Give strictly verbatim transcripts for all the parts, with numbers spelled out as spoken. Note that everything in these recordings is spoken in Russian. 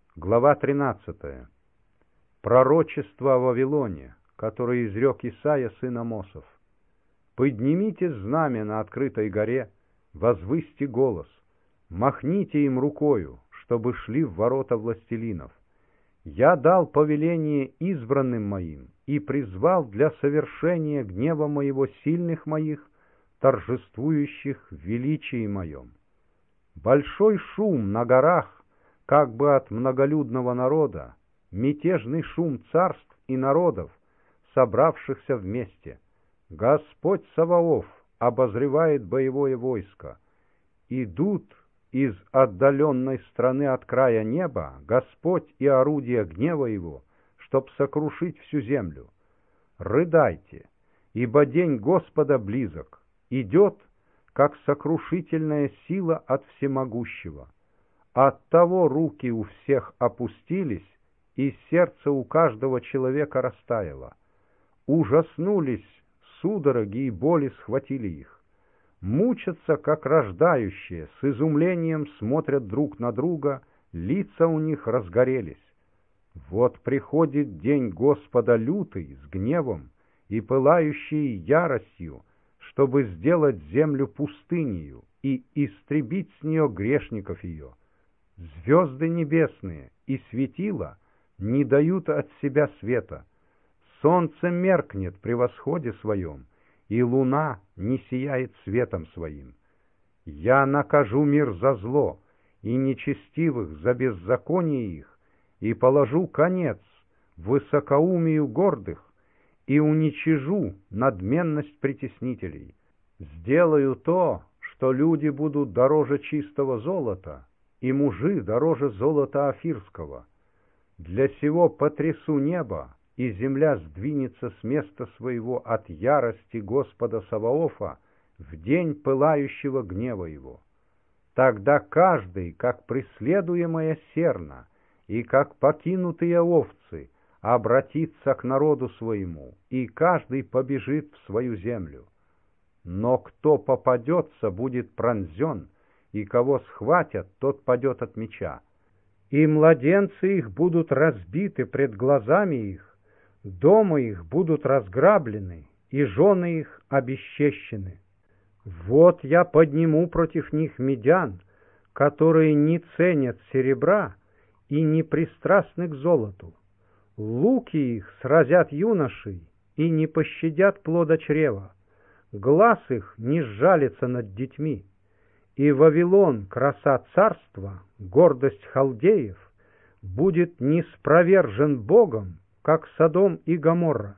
Глава тринадцатая. Пророчество о Вавилоне, которое изрек Исаия сын Амосов. «Поднимите знамя на открытой горе, возвысьте голос, махните им рукою, чтобы шли в ворота властелинов. Я дал повеление избранным моим и призвал для совершения гнева моего сильных моих, торжествующих в величии моем. Большой шум на горах, как бы от многолюдного народа, мятежный шум царств и народов, собравшихся вместе. Господь Саваоф обозревает боевое войско. Идут из отдаленной страны от края неба Господь и орудия гнева его, чтоб сокрушить всю землю. Рыдайте, ибо день Господа близок, идет, как сокрушительная сила от всемогущего. Оттого руки у всех опустились, и сердце у каждого человека растаяло. Ужаснулись, судороги и боли схватили их. Мучатся, как рождающие, с изумлением смотрят друг на друга, лица у них разгорелись. Вот приходит день Господа лютый, с гневом и пылающей яростью, чтобы сделать землю пустынею и истребить с нее грешников ее. Звезды небесные и светила не дают от себя света. Солнце меркнет при восходе своем, и луна не сияет светом своим. Я накажу мир за зло, и нечестивых за беззаконие их, и положу конец высокоумию гордых, и уничижу надменность притеснителей. Сделаю то, что люди будут дороже чистого золота, и мужи дороже золота афирского. Для сего потрясу небо, и земля сдвинется с места своего от ярости Господа Саваофа в день пылающего гнева его. Тогда каждый, как преследуемая серна, и как покинутые овцы, обратится к народу своему, и каждый побежит в свою землю. Но кто попадется, будет пронзен, и кого схватят, тот падет от меча. И младенцы их будут разбиты пред глазами их, дома их будут разграблены, и жены их обесчещены. Вот я подниму против них медян, которые не ценят серебра и не пристрастны к золоту. Луки их сразят юношей и не пощадят плода чрева. Глаз их не сжалится над детьми. И Вавилон, краса царства, гордость халдеев, будет ниспровержен Богом, как Содом и Гоморра.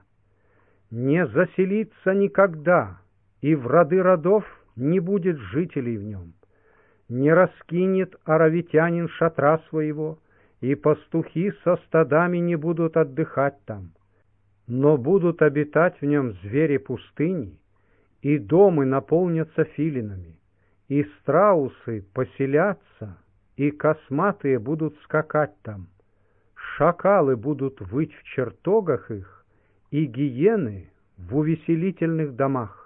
Не заселится никогда, и в роды родов не будет жителей в нем. Не раскинет аравитянин шатра своего, и пастухи со стадами не будут отдыхать там. Но будут обитать в нем звери пустыни, и домы наполнятся филинами. И страусы поселятся, и косматые будут скакать там. Шакалы будут выть в чертогах их, и гиены в увеселительных домах.